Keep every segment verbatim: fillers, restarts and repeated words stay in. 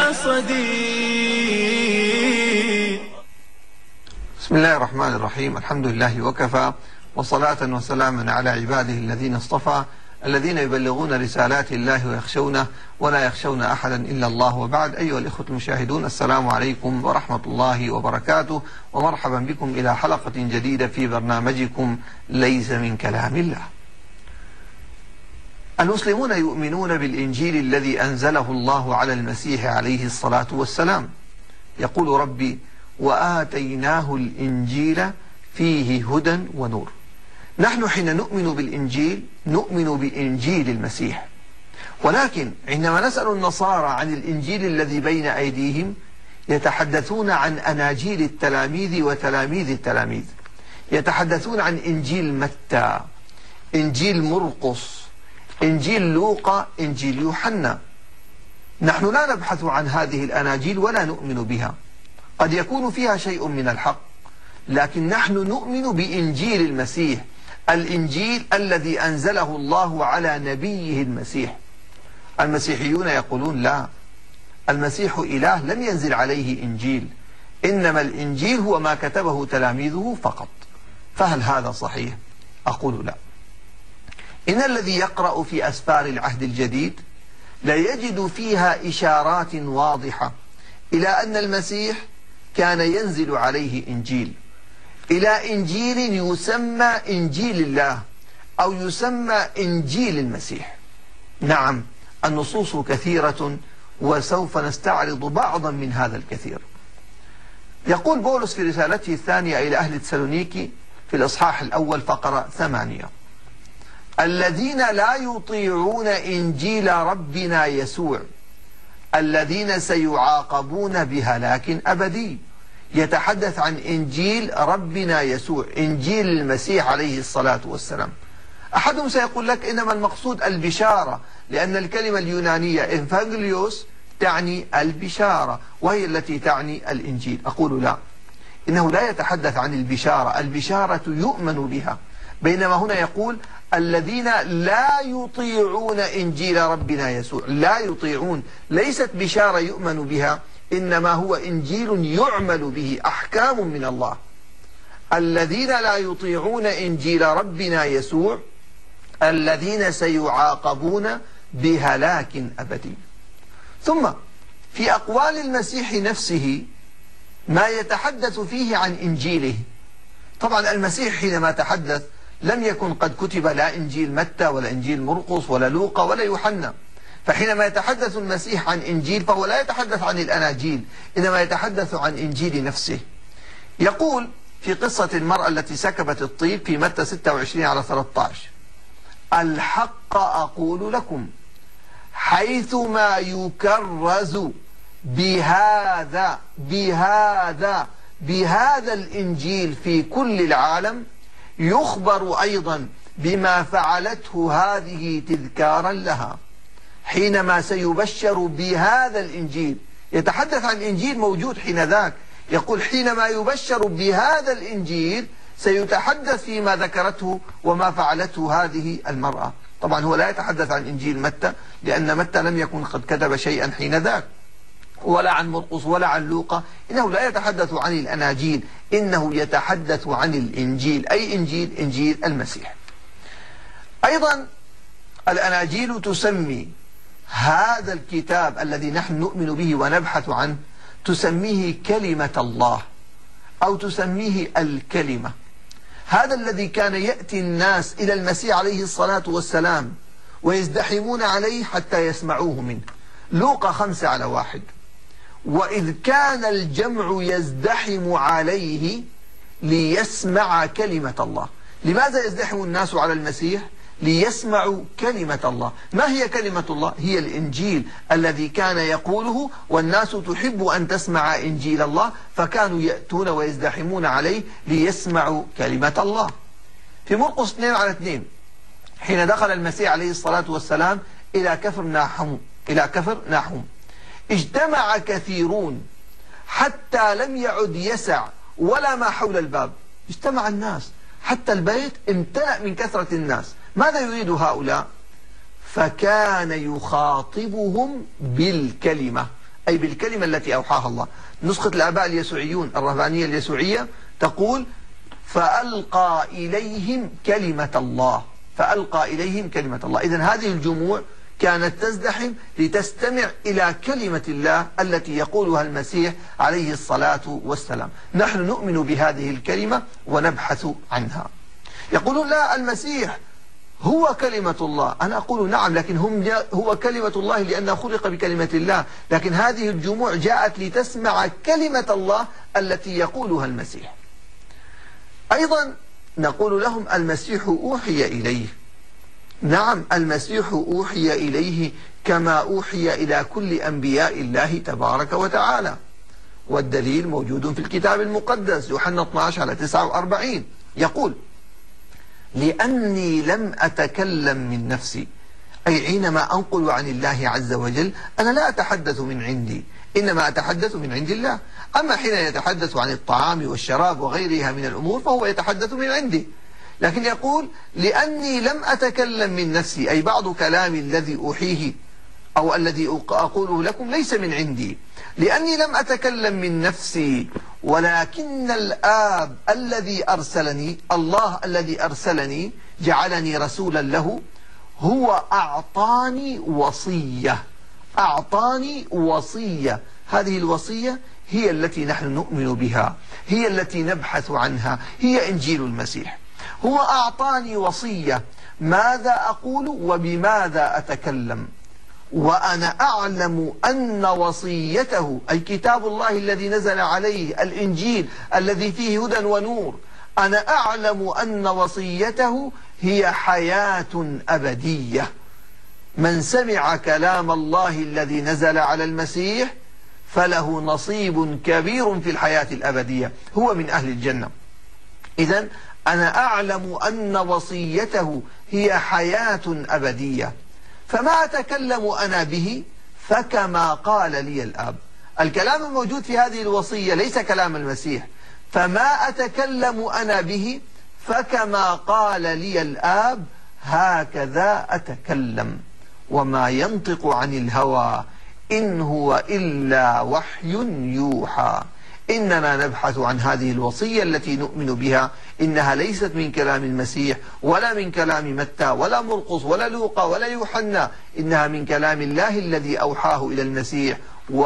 صديق. بسم الله الرحمن الرحيم. الحمد لله وكفى، وصلاة وسلاما على عباده الذين اصطفى، الذين يبلغون رسالات الله ويخشونه ولا يخشون أحدا إلا الله. وبعد، أيها الإخوة المشاهدون، السلام عليكم ورحمة الله وبركاته، ومرحبا بكم إلى حلقة جديدة في برنامجكم ليس من كلام الله. المسلمون يؤمنون بالإنجيل الذي أنزله الله على المسيح عليه الصلاة والسلام. يقول ربي: وآتيناه الإنجيل فيه هدى ونور. نحن حين نؤمن بالإنجيل نؤمن بإنجيل المسيح، ولكن عندما نسأل النصارى عن الإنجيل الذي بين أيديهم يتحدثون عن أناجيل التلاميذ وتلاميذ التلاميذ، يتحدثون عن إنجيل متى، إنجيل مرقس، إنجيل لوقا، إنجيل يوحنا. نحن لا نبحث عن هذه الأناجيل ولا نؤمن بها، قد يكون فيها شيء من الحق، لكن نحن نؤمن بإنجيل المسيح، الإنجيل الذي أنزله الله على نبيه المسيح. المسيحيون يقولون لا، المسيح إله لم ينزل عليه إنجيل، إنما الإنجيل هو ما كتبه تلاميذه فقط. فهل هذا صحيح؟ أقول لا. إن الذي يقرأ في أسفار العهد الجديد لا يجد فيها إشارات واضحة إلى أن المسيح كان ينزل عليه إنجيل، إلى إنجيل يسمى إنجيل الله أو يسمى إنجيل المسيح. نعم، النصوص كثيرة، وسوف نستعرض بعضا من هذا الكثير. يقول بولس في رسالته الثانية إلى أهل تسالونيكي في الإصحاح الأول فقرة ثمانية: الذين لا يطيعون إنجيل ربنا يسوع الذين سيعاقبون بهلاك أبدي. يتحدث عن إنجيل ربنا يسوع، إنجيل المسيح عليه الصلاة والسلام. أحدهم سيقول لك إنما المقصود البشارة، لأن الكلمة اليونانية إنفانجليوس تعني البشارة، وهي التي تعني الإنجيل. أقول لا، إنه لا يتحدث عن البشارة، البشارة يؤمن بها، بينما هنا يقول الذين لا يطيعون إنجيل ربنا يسوع. لا يطيعون ليست بشارة يؤمن بها، إنما هو إنجيل يعمل به، أحكام من الله. الذين لا يطيعون إنجيل ربنا يسوع الذين سيعاقبون بهلاك أبدي. ثم في أقوال المسيح نفسه ما يتحدث فيه عن إنجيله. طبعا المسيح حينما تحدث لم يكن قد كتب لا إنجيل متى ولا إنجيل مرقس ولا لوقا ولا يوحنا، فحينما يتحدث المسيح عن إنجيل فهو لا يتحدث عن الأناجيل، إنما يتحدث عن إنجيل نفسه. يقول في قصة المرأة التي سكبت الطيب في متى ستة وعشرين على ثلاثة عشر: الحق أقول لكم حيثما يكرز بهذا بهذا بهذا الإنجيل في كل العالم يخبر أيضا بما فعلته هذه تذكارا لها. حينما سيبشر بهذا الإنجيل، يتحدث عن إنجيل موجود حين ذاك، يقول حينما يبشر بهذا الإنجيل سيتحدث فيما ذكرته وما فعلته هذه المرأة. طبعا هو لا يتحدث عن إنجيل متى، لأن متى لم يكن قد كتب شيئا حين ذاك، ولا عن مرقس ولا عن لوقا. إنه لا يتحدث عن الأناجيل، إنه يتحدث عن الإنجيل، أي إنجيل إنجيل المسيح. أيضا الأناجيل تسمي هذا الكتاب الذي نحن نؤمن به ونبحث عنه، تسميه كلمة الله أو تسميه الكلمة. هذا الذي كان يأتي الناس إلى المسيح عليه الصلاة والسلام ويزدحمون عليه حتى يسمعوه منه. لوقا خمسة على واحد: وإذ كان الجمع يزدحم عليه ليسمع كلمة الله. لماذا يزدحم الناس على المسيح؟ ليسمعوا كلمة الله. ما هي كلمة الله؟ هي الإنجيل الذي كان يقوله، والناس تحب أن تسمع إنجيل الله، فكانوا يأتون ويزدحمون عليه ليسمعوا كلمة الله. في مرقس اثنين على اثنين: حين دخل المسيح عليه الصلاة والسلام إلى كفر ناحوم إلى كفر ناحوم اجتمع كثيرون حتى لم يعد يسع ولا ما حول الباب. اجتمع الناس حتى البيت امتلأ من كثرة الناس. ماذا يريد هؤلاء؟ فكان يخاطبهم بالكلمة، أي بالكلمة التي أوحاها الله. نسخة الآباء اليسوعيون الرهبانية اليسوعية تقول فألقى إليهم كلمة الله، فألقى إليهم كلمة الله. إذن هذه الجموع كانت تزدحم لتستمع إلى كلمة الله التي يقولها المسيح عليه الصلاة والسلام. نحن نؤمن بهذه الكلمة ونبحث عنها. يقولون لا، المسيح هو كلمة الله. أنا أقول نعم، لكن هم هو كلمة الله لأنه خلق بكلمة الله، لكن هذه الجموع جاءت لتسمع كلمة الله التي يقولها المسيح. أيضا نقول لهم المسيح أوحي إليه. نعم، المسيح أوحي إليه كما أوحي إلى كل أنبياء الله تبارك وتعالى، والدليل موجود في الكتاب المقدس. يوحنا اثني عشر على تسعة وأربعين يقول لأني لم أتكلم من نفسي، أي حينما أنقل عن الله عز وجل أنا لا أتحدث من عندي، إنما أتحدث من عند الله. أما حين يتحدث عن الطعام والشراب وغيرها من الأمور فهو يتحدث من عندي. لكن يقول لأني لم أتكلم من نفسي، أي بعض كلامي الذي أوحيه أو الذي أقوله لكم ليس من عندي، لأني لم أتكلم من نفسي ولكن الآب الذي أرسلني، الله الذي أرسلني جعلني رسولا له، هو أعطاني وصية. أعطاني وصية، هذه الوصية هي التي نحن نؤمن بها، هي التي نبحث عنها، هي إنجيل المسيح. هو أعطاني وصية ماذا أقول وبماذا أتكلم، وأنا أعلم أن وصيته أي كتاب الله الذي نزل عليه الإنجيل الذي فيه هدى ونور، أنا أعلم أن وصيته هي حياة أبدية. من سمع كلام الله الذي نزل على المسيح فله نصيب كبير في الحياة الأبدية، هو من أهل الجنة. إذن أنا أعلم أن وصيته هي حياة أبدية، فما أتكلم أنا به فكما قال لي الآب. الكلام الموجود في هذه الوصية ليس كلام المسيح، فما أتكلم أنا به فكما قال لي الآب هكذا أتكلم، وما ينطق عن الهوى إن هو إلا وحي يوحى. إننا نبحث عن هذه الوصية التي نؤمن بها، إنها ليست من كلام المسيح ولا من كلام متى ولا مرقس ولا لوقا ولا يوحنا، إنها من كلام الله الذي أوحاه إلى المسيح.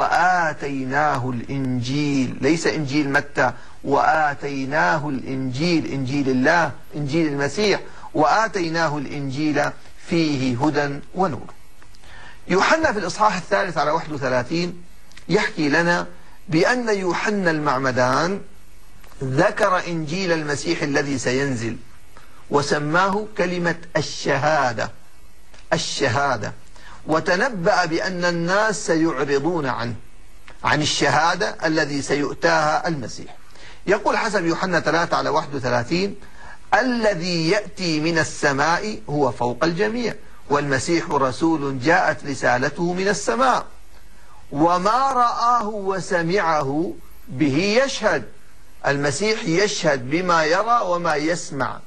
وآتيناه الإنجيل، ليس إنجيل متى، وآتيناه الإنجيل، إنجيل الله، إنجيل المسيح، وآتيناه الإنجيل فيه هدى ونور. يوحنا في الإصحاح الثالث على واحد وثلاثين يحكي لنا بأن يوحنا المعمدان ذكر إنجيل المسيح الذي سينزل وسماه كلمة الشهادة، الشهادة، وتنبأ بأن الناس سيعرضون عنه، عن الشهادة الذي سيؤتاها المسيح. يقول حسب يوحنا ثلاثة على واحد وثلاثين الذي يأتي من السماء هو فوق الجميع، والمسيح رسول جاءت رسالته من السماء، وما رآه وسمعه به يشهد. المسيح يشهد بما يرى وما يسمع،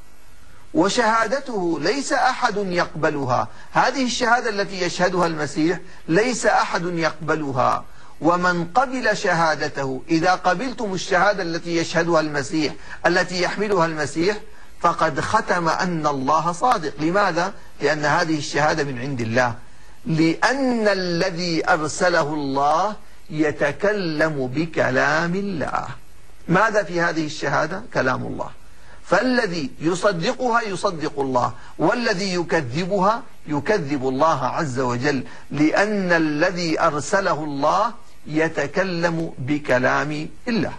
وشهادته ليس أحد يقبلها. هذه الشهادة التي يشهدها المسيح ليس أحد يقبلها، ومن قبل شهادته، إذا قبلتم الشهادة التي يشهدها المسيح التي يحملها المسيح فقد ختم أن الله صادق. لماذا؟ لأن هذه الشهادة من عند الله، لأن الذي أرسله الله يتكلم بكلام الله. ماذا في هذه الشهادة؟ كلام الله. فالذي يصدقها يصدق الله، والذي يكذبها يكذب الله عز وجل، لأن الذي أرسله الله يتكلم بكلام الله.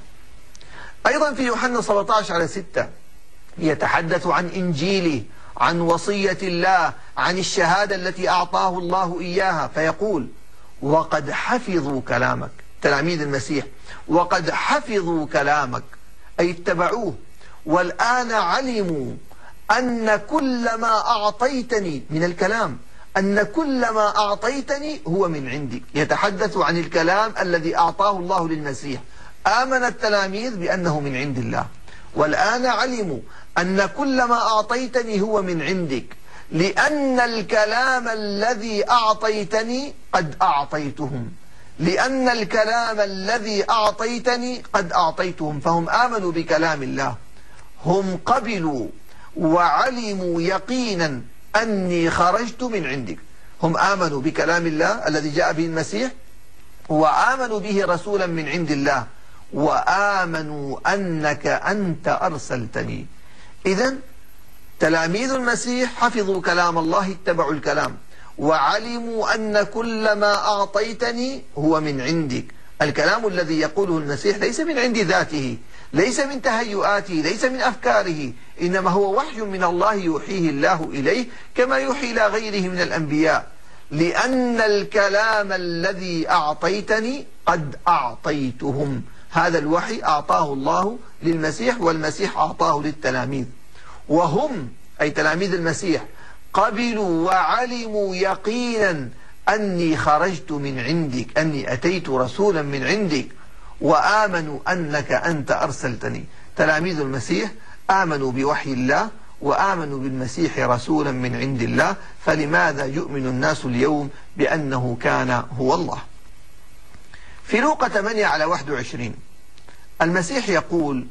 أيضا في يوحنا سبعة عشر على ستة يتحدث عن إنجيله، عن وصية الله، عن الشهادة التي أعطاه الله إياها، فيقول وقد حفظوا كلامك، تلاميذ المسيح، وقد حفظوا كلامك أي اتبعوه، والآن علموا أن كل ما أعطيتني من الكلام، أن كل ما أعطيتني هو من عندك. يتحدث عن الكلام الذي أعطاه الله للمسيح. آمن التلاميذ بأنه من عند الله، والآن علموا أن كل ما أعطيتني هو من عندك، لأن الكلام الذي أعطيتني قد أعطيتهم، لأن الكلام الذي أعطيتني قد أعطيتهم. فهم آمنوا بكلام الله، هم قبلوا وعلموا يقينا أني خرجت من عندك. هم آمنوا بكلام الله الذي جاء به المسيح، وآمنوا به رسولا من عند الله، وآمنوا أنك أنت أرسلتني. إذن تلاميذ المسيح حفظوا كلام الله، اتبعوا الكلام، وعلموا أن كل ما أعطيتني هو من عندك. الكلام الذي يقوله المسيح ليس من عند ذاته، ليس من تهيؤاته، ليس من أفكاره، إنما هو وحي من الله يوحيه الله إليه كما يوحي إلى غيره من الأنبياء. لأن الكلام الذي أعطيتني قد أعطيتهم. هذا الوحي أعطاه الله للمسيح، والمسيح أعطاه للتلاميذ، وهم أي تلاميذ المسيح قبلوا وعلموا يقينا أني خرجت من عندك، أني أتيت رسولا من عندك، وآمنوا أنك أنت أرسلتني. تلاميذ المسيح آمنوا بوحي الله، وآمنوا بالمسيح رسولا من عند الله، فلماذا يؤمن الناس اليوم بأنه كان هو الله؟ في لوقا ثمانية على واحد وعشرين المسيح يقول: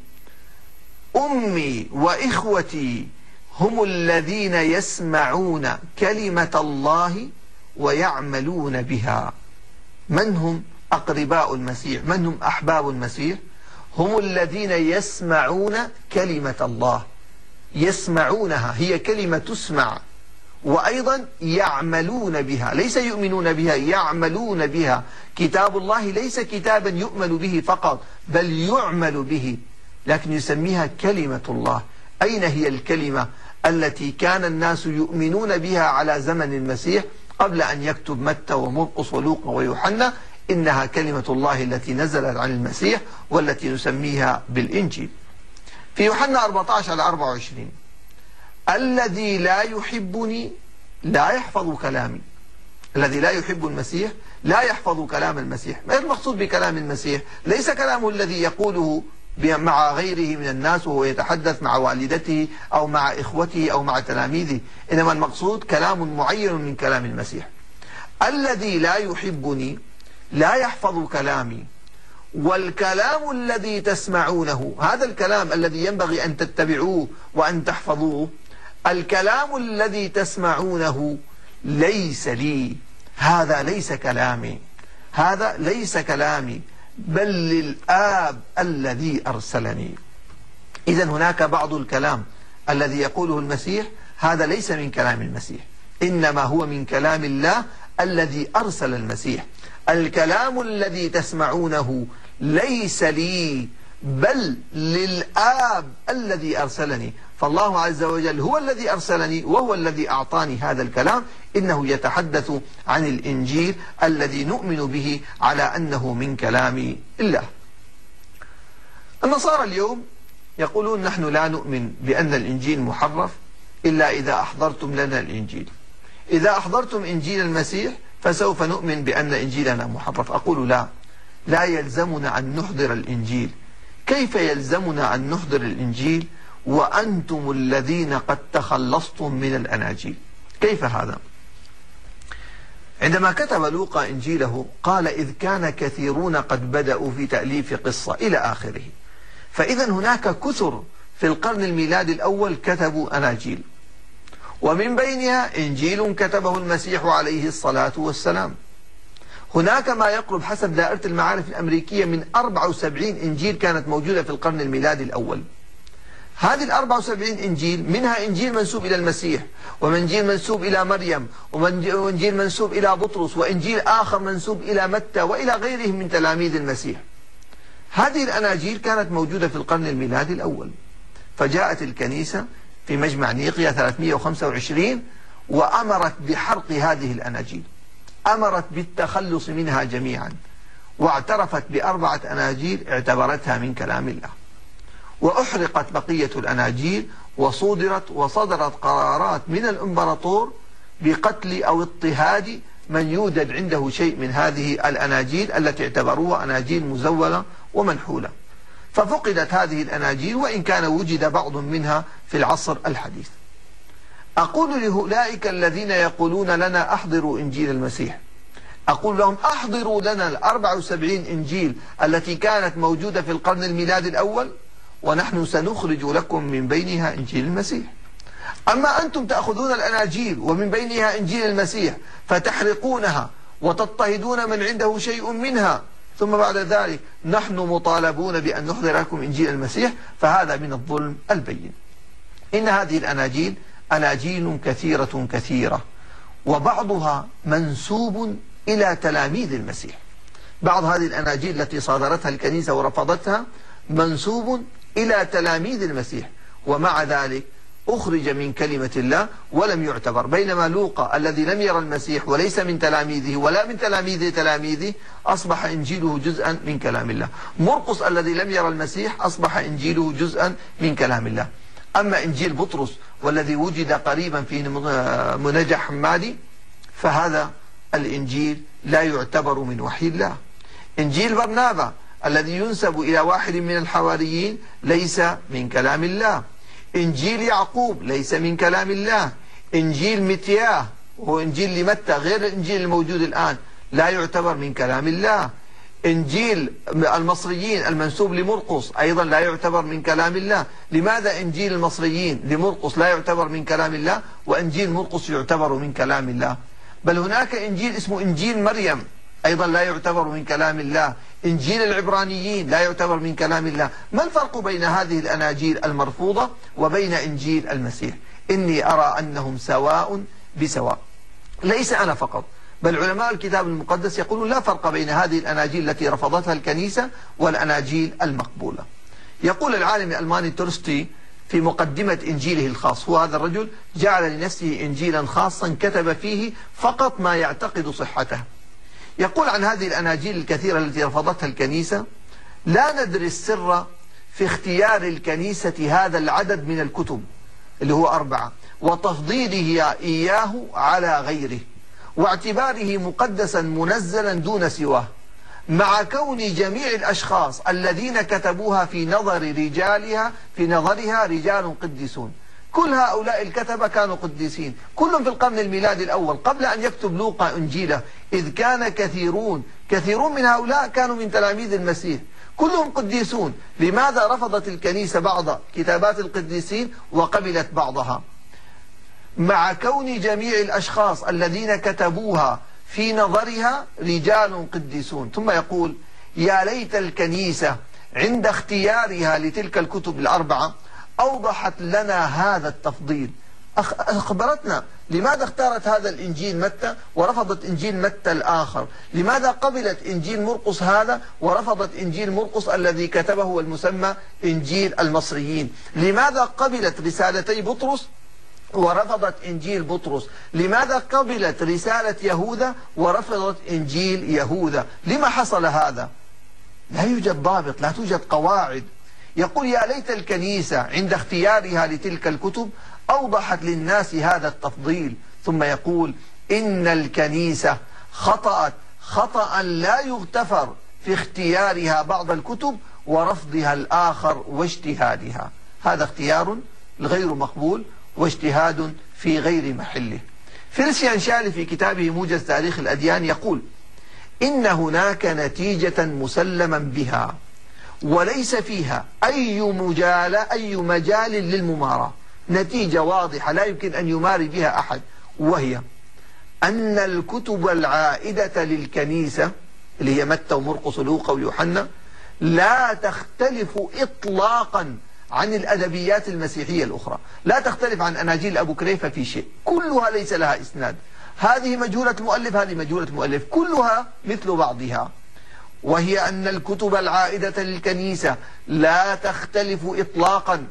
أمي وإخوتي هم الذين يسمعون كلمة الله ويعملون بها. من هم أقرباء المسيح؟ من هم أحباب المسيح؟ هم الذين يسمعون كلمة الله، يسمعونها، هي كلمة تسمع، وأيضا يعملون بها، ليس يؤمنون بها، يعملون بها. كتاب الله ليس كتابا يؤمن به فقط، بل يعمل به، لكن يسميها كلمة الله. أين هي الكلمة التي كان الناس يؤمنون بها على زمن المسيح قبل أن يكتب متى ومرقس ولوقا ويوحنا؟ إنها كلمة الله التي نزلت عن المسيح، والتي نسميها بالإنجيل. في يوحنا أربعة عشر على أربعة وعشرين: الذي لا يحبني لا يحفظ كلامي. الذي لا يحب المسيح لا يحفظ كلام المسيح. ما المقصود بكلام المسيح؟ ليس كلامه الذي يقوله مع غيره من الناس وهو يتحدث مع والدته أو مع إخوته أو مع تلاميذه، إنما المقصود كلام معين من كلام المسيح. الذي لا يحبني لا يحفظ كلامي، والكلام الذي تسمعونه، هذا الكلام الذي ينبغي أن تتبعوه وأن تحفظوه، الكلام الذي تسمعونه ليس لي. هذا ليس كلامي، هذا ليس كلامي، بل للآب الذي أرسلني. إذن هناك بعض الكلام الذي يقوله المسيح هذا ليس من كلام المسيح، إنما هو من كلام الله الذي أرسل المسيح. الكلام الذي تسمعونه ليس لي، بل للآب الذي أرسلني. فالله عز وجل هو الذي أرسلني، وهو الذي أعطاني هذا الكلام. إنه يتحدث عن الإنجيل الذي نؤمن به على أنه من كلام الله. النصارى اليوم يقولون: نحن لا نؤمن بأن الإنجيل محرف إلا إذا أحضرتم لنا الإنجيل. إذا أحضرتم إنجيل المسيح فسوف نؤمن بأن إنجيلنا محرف. أقول: لا، لا يلزمنا أن نحضر الإنجيل. كيف يلزمنا أن نحضر الإنجيل وأنتم الذين قد تخلصتم من الأناجيل؟ كيف هذا؟ عندما كتب لوقا إنجيله قال: إذ كان كثيرون قد بدأوا في تأليف قصة إلى آخره. فإذا هناك كثر في القرن الميلادي الأول كتبوا أناجيل، ومن بينها إنجيل كتبه المسيح عليه الصلاة والسلام. هناك ما يقرب حسب دائرة المعارف الأمريكية من أربعة وسبعين إنجيل كانت موجودة في القرن الميلادي الأول. هذه ال أربعة وسبعين إنجيل منها إنجيل منسوب إلى المسيح، وإنجيل منسوب إلى مريم، وإنجيل منسوب إلى بطرس، وإنجيل آخر منسوب إلى متى وإلى غيرهم من تلاميذ المسيح. هذه الأناجيل كانت موجودة في القرن الميلادي الأول، فجاءت الكنيسة في مجمع نيقيا ثلاثمئة وخمسة وعشرين وأمرت بحرق هذه الأناجيل، أمرت بالتخلص منها جميعا، واعترفت بأربعة أناجيل اعتبرتها من كلام الله، وأحرقت بقية الأناجيل، وصدرت وصدرت قرارات من الإمبراطور بقتل أو اضطهاد من يوجد عنده شيء من هذه الأناجيل التي اعتبروها أناجيل مزولة ومنحولة. ففقدت هذه الأناجيل، وإن كان وجد بعض منها في العصر الحديث. أقول لأولئك الذين يقولون لنا أحضروا إنجيل المسيح: أقول لهم أحضروا لنا الأربع وسبعين إنجيل التي كانت موجودة في القرن الميلادي الأول، ونحن سنخرج لكم من بينها إنجيل المسيح. أما أنتم تأخذون الأناجيل ومن بينها إنجيل المسيح فتحرقونها وتضطهدون من عنده شيء منها، ثم بعد ذلك نحن مطالبون بأن نحضر لكم إنجيل المسيح، فهذا من الظلم البين. إن هذه الأناجيل أناجيل كثيرة كثيرة، وبعضها منسوب إلى تلاميذ المسيح. بعض هذه الأناجيل التي صادرتها الكنيسة ورفضتها منسوب إلى تلاميذ المسيح، ومع ذلك أخرج من كلمة الله ولم يعتبر. بينما لوقا الذي لم يرى المسيح وليس من تلاميذه ولا من تلاميذ تلاميذه أصبح إنجيله جزءا من كلام الله. مرقس الذي لم يرى المسيح أصبح إنجيله جزءا من كلام الله. أما إنجيل بطرس والذي وجد قريبا في منجع حمادي فهذا الإنجيل لا يعتبر من وحي الله. إنجيل برنابا الذي ينسب إلى واحد من الحواريين ليس من كلام الله. إنجيل يعقوب ليس من كلام الله. إنجيل متياه وهو إنجيل لمتى غير الإنجيل الموجود الآن لا يعتبر من كلام الله. إنجيل المصريين المنسوب لمرقس أيضا لا يعتبر من كلام الله. لماذا إنجيل المصريين لمرقس لا يعتبر من كلام الله وإنجيل مرقس يعتبر من كلام الله؟ بل هناك إنجيل اسمه إنجيل مريم أيضا لا يعتبر من كلام الله. إنجيل العبرانيين لا يعتبر من كلام الله. ما الفرق بين هذه الأناجيل المرفوضة وبين إنجيل المسيح؟ إني أرى أنهم سواء بسواء. ليس أنا فقط، بل علماء الكتاب المقدس يقولون لا فرق بين هذه الأناجيل التي رفضتها الكنيسة والأناجيل المقبولة. يقول العالم الألماني تورستي في مقدمة إنجيله الخاص، هو هذا الرجل جعل لنفسه إنجيلا خاصا كتب فيه فقط ما يعتقد صحته. يقول عن هذه الأناجيل الكثيرة التي رفضتها الكنيسة: لا ندري السر في اختيار الكنيسة هذا العدد من الكتب اللي هو أربعة وتفضيله إياه على غيره واعتباره مقدسا منزلا دون سواه، مع كون جميع الأشخاص الذين كتبوها في نظر رجالها في نظرها رجال قديسون. كل هؤلاء الكتبة كانوا قديسين، كلهم في القرن الميلادي الأول قبل أن يكتب لوقا إنجيله، إذ كان كثيرون كثيرون من هؤلاء كانوا من تلاميذ المسيح، كلهم قديسون. لماذا رفضت الكنيسة بعض كتابات القديسين وقبلت بعضها؟ مع كون جميع الأشخاص الذين كتبوها في نظرها رجال قديسون. ثم يقول: يا ليت الكنيسة عند اختيارها لتلك الكتب الأربعة أوضحت لنا هذا التفضيل، أخبرتنا لماذا اختارت هذا الإنجيل متى ورفضت إنجيل متى الآخر، لماذا قبلت إنجيل مرقس هذا ورفضت إنجيل مرقس الذي كتبه والمسمى إنجيل المصريين، لماذا قبلت رسالتي بطرس ورفضت إنجيل بطرس، لماذا قبلت رسالة يهوذا ورفضت إنجيل يهوذا؟ لما حصل هذا؟ لا يوجد ضابط، لا توجد قواعد. يقول: يا ليت الكنيسة عند اختيارها لتلك الكتب أوضحت للناس هذا التفضيل. ثم يقول: إن الكنيسة خطأت خطأ لا يغتفر في اختيارها بعض الكتب ورفضها الآخر واجتهادها. هذا اختيار غير مقبول واجتهاد في غير محله. فيلسيان شالي في كتابه موجز تاريخ الأديان يقول: إن هناك نتيجة مسلما بها وليس فيها أي مجال أي مجال للمماراة، نتيجة واضحة لا يمكن أن يماري بها أحد، وهي أن الكتب العائدة للكنيسة اللي هي متى ومرقس ولوقا ويوحنا لا تختلف إطلاقا عن الأدبيات المسيحية الأخرى، لا تختلف عن أناجيل أبو كريفة في شيء، كلها ليس لها إسناد، هذه مجهولة مؤلف هذه مجهولة مؤلف، كلها مثل بعضها. وهي أن الكتب العائدة للكنيسة لا تختلف إطلاقا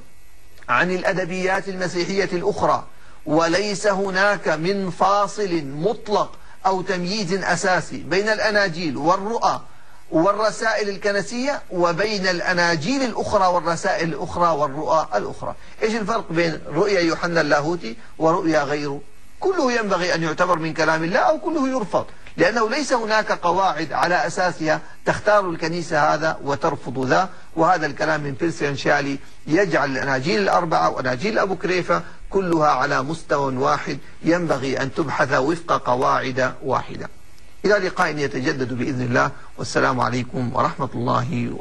عن الأدبيات المسيحية الأخرى، وليس هناك من فاصل مطلق أو تمييز أساسي بين الأناجيل والرؤى والرسائل الكنسية وبين الأناجيل الأخرى والرسائل الأخرى والرؤى الأخرى. إيش الفرق بين رؤيا يوحنا اللاهوتي ورؤيا غيره؟ كله ينبغي أن يعتبر من كلام الله أو كله يرفض، لأنه ليس هناك قواعد على أساسها تختار الكنيسة هذا وترفض ذا. وهذا الكلام من فيلسيان شالي يجعل الأناجيل الأربعة وأناجيل أبو كريفة كلها على مستوى واحد، ينبغي أن تبحث وفق قواعد واحدة. إلى لقاء يتجدد بإذن الله، والسلام عليكم ورحمة الله وبركاته.